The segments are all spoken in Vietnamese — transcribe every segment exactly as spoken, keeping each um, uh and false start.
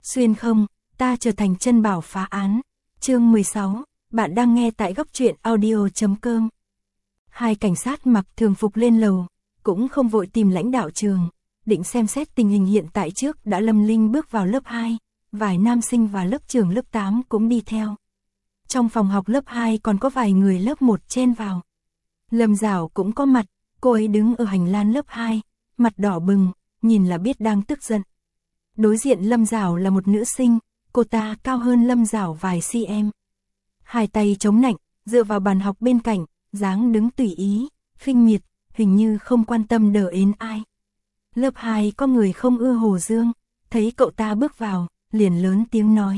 Xuyên không, ta trở thành chân bảo phá án. Chương mười sáu, bạn đang nghe tại góc truyện audio chấm com. Hai cảnh sát mặc thường phục lên lầu, cũng không vội tìm lãnh đạo trường, định xem xét tình hình hiện tại trước đã. Lâm Linh bước vào lớp hai, vài nam sinh và lớp trưởng lớp tám cũng đi theo. Trong phòng học lớp hai còn có vài người lớp một chen vào. Lâm Dảo cũng có mặt, cô ấy đứng ở hành lang lớp hai, mặt đỏ bừng, nhìn là biết đang tức giận. Đối diện Lâm Dảo là một nữ sinh, cô ta cao hơn Lâm Dảo vài cm. Hai tay chống nạnh, dựa vào bàn học bên cạnh, dáng đứng tùy ý, khinh miệt, hình như không quan tâm đờ ến ai. Lớp hai có người không ưa Hồ Dương, thấy cậu ta bước vào, liền lớn tiếng nói.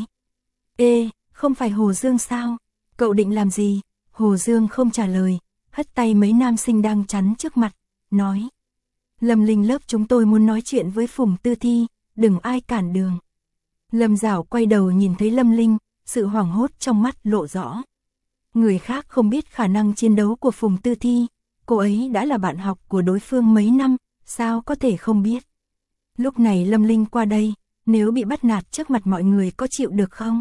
Ê, không phải Hồ Dương sao? Cậu định làm gì? Hồ Dương không trả lời, hất tay mấy nam sinh đang chắn trước mặt, nói. Lâm Linh, lớp chúng tôi muốn nói chuyện với Phùng Tư Thi, đừng ai cản đường. Lâm Dảo quay đầu nhìn thấy Lâm Linh, sự hoảng hốt trong mắt lộ rõ. Người khác không biết khả năng chiến đấu của Phùng Tư Thi, cô ấy đã là bạn học của đối phương mấy năm, sao có thể không biết. Lúc này Lâm Linh qua đây, nếu bị bắt nạt trước mặt mọi người có chịu được không?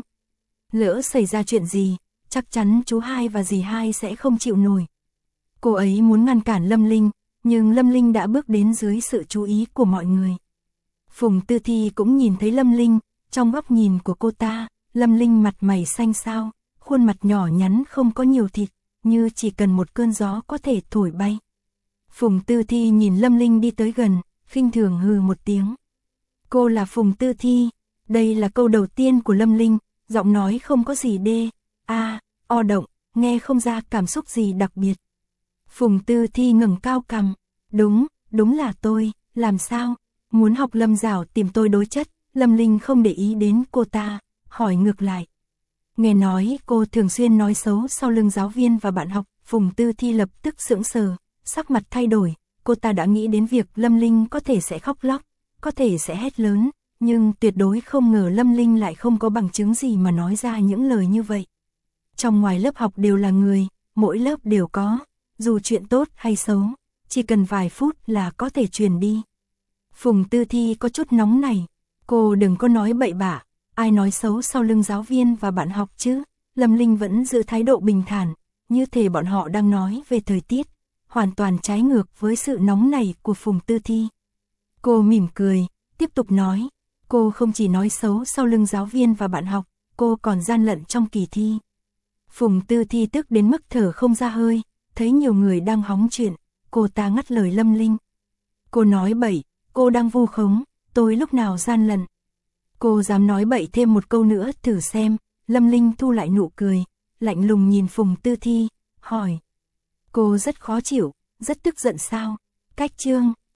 Lỡ xảy ra chuyện gì, chắc chắn chú hai và dì hai sẽ không chịu nổi. Cô ấy muốn ngăn cản Lâm Linh, nhưng Lâm Linh đã bước đến dưới sự chú ý của mọi người. Phùng Tư Thi cũng nhìn thấy Lâm Linh, trong góc nhìn của cô ta, Lâm Linh mặt mày xanh xao, khuôn mặt nhỏ nhắn không có nhiều thịt, như chỉ cần một cơn gió có thể thổi bay. Phùng Tư Thi nhìn Lâm Linh đi tới gần, khinh thường hừ một tiếng. Cô là Phùng Tư Thi, đây là câu đầu tiên của Lâm Linh, giọng nói không có gì đê, a, o động, nghe không ra cảm xúc gì đặc biệt. Phùng Tư Thi ngẩng cao cằm, đúng, đúng là tôi, làm sao, muốn học Lâm Dảo tìm tôi đối chất. Lâm Linh không để ý đến cô ta, hỏi ngược lại. Nghe nói cô thường xuyên nói xấu sau lưng giáo viên và bạn học. Phùng Tư Thi lập tức sững sờ, sắc mặt thay đổi, cô ta đã nghĩ đến việc Lâm Linh có thể sẽ khóc lóc, có thể sẽ hét lớn, nhưng tuyệt đối không ngờ Lâm Linh lại không có bằng chứng gì mà nói ra những lời như vậy. Trong ngoài lớp học đều là người, mỗi lớp đều có, dù chuyện tốt hay xấu, chỉ cần vài phút là có thể truyền đi. Phùng Tư Thi có chút nóng này. Cô đừng có nói bậy bạ, ai nói xấu sau lưng giáo viên và bạn học chứ? Lâm Linh vẫn giữ thái độ bình thản, như thể bọn họ đang nói về thời tiết, hoàn toàn trái ngược với sự nóng nảy của Phùng Tư Thi. Cô mỉm cười, tiếp tục nói, cô không chỉ nói xấu sau lưng giáo viên và bạn học, cô còn gian lận trong kỳ thi. Phùng Tư Thi tức đến mức thở không ra hơi, thấy nhiều người đang hóng chuyện, cô ta ngắt lời Lâm Linh. Cô nói bậy, cô đang vu khống. Tôi lúc nào gian lận? Cô dám nói bậy thêm một câu nữa thử xem. Lâm Linh thu lại nụ cười, lạnh lùng nhìn Phùng Tư Thi, hỏi. Cô rất khó chịu, rất tức giận sao? Cách chương.